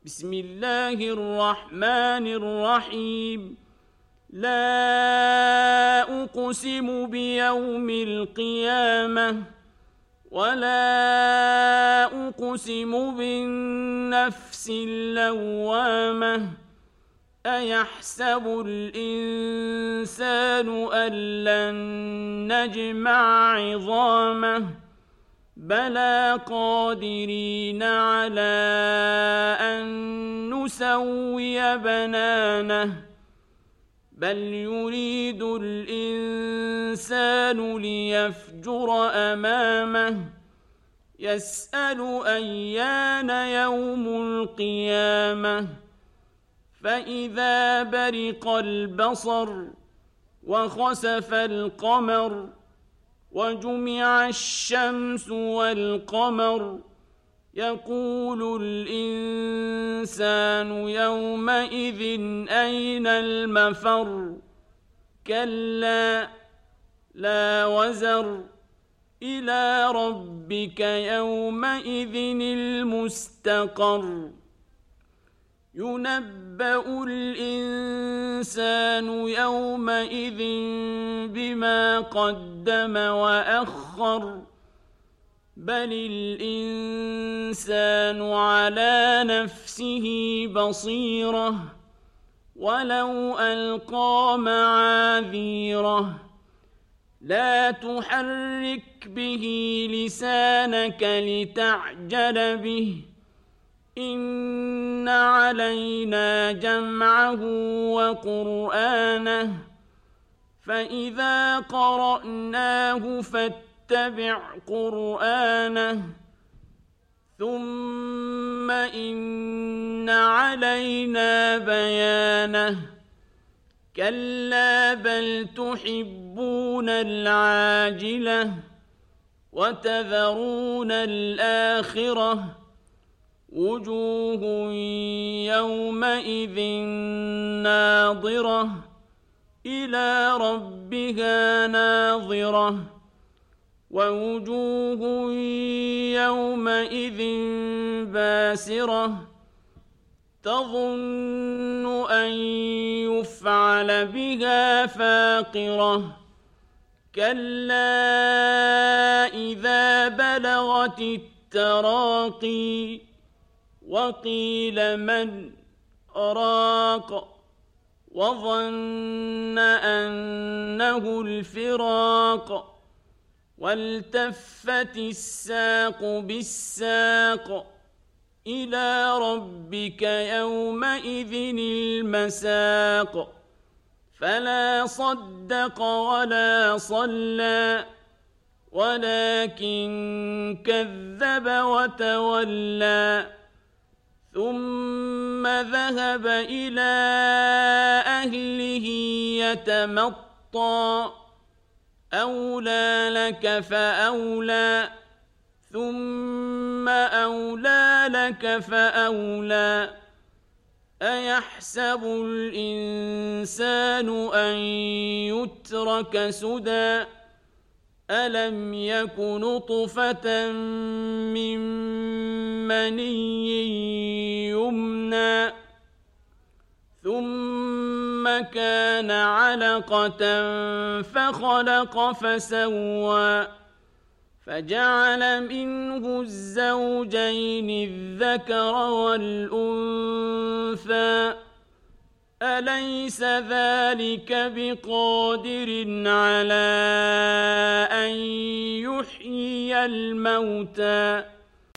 بسم الله الرحمن الرحيم. لا أقسم بيوم القيامة ولا أقسم بالنفس اللوامة أيحسب الإنسان أن لن نجمع عظامه بلى قادرين على أن نسوي بنانه بل يريد الإنسان ليفجر أمامه يسأل أيان يوم القيامة فإذا برق البصر وخسف القمر وجمع الشمس والقمر يقول الإنسان يومئذ أين المفر كلا لا وزر إلى ربك يومئذ المستقر ينبأ الإنسان يومئذ بما قدم وأخر بل الإنسان على نفسه بصيرة ولو ألقى معاذيره لا تحرك به لسانك لتعجل به إن علينا جمعه وقرآنه فإذا قرأناه فاتبع قرآنه ثم إن علينا بيانه كلا بل تحبون العاجلة وتذرون الآخرة وجوه يومئذ ناظرة إلى ربها ناظرة ووجوه يومئذ باسرة تظن أن يفعل بها فاقرة كلا إذا بلغت التراقي وقيل من راق وظن أنه الفراق والتفت الساق بالساق إلى ربك يومئذ المساق فلا صدق ولا صلى ولكن كذب وتولى ثم ذهب إلى أهله يتمطى أولى لك فأولى ثم أولى لك فأولى أيحسب الإنسان أن يترك سدى ألم يك نطفة من مني يمنى ثم كان علقة فخلق فسوى فجعل منه الزوجين الذكر والأنثى أليس ذلك بقادر على أن يحيي الموتى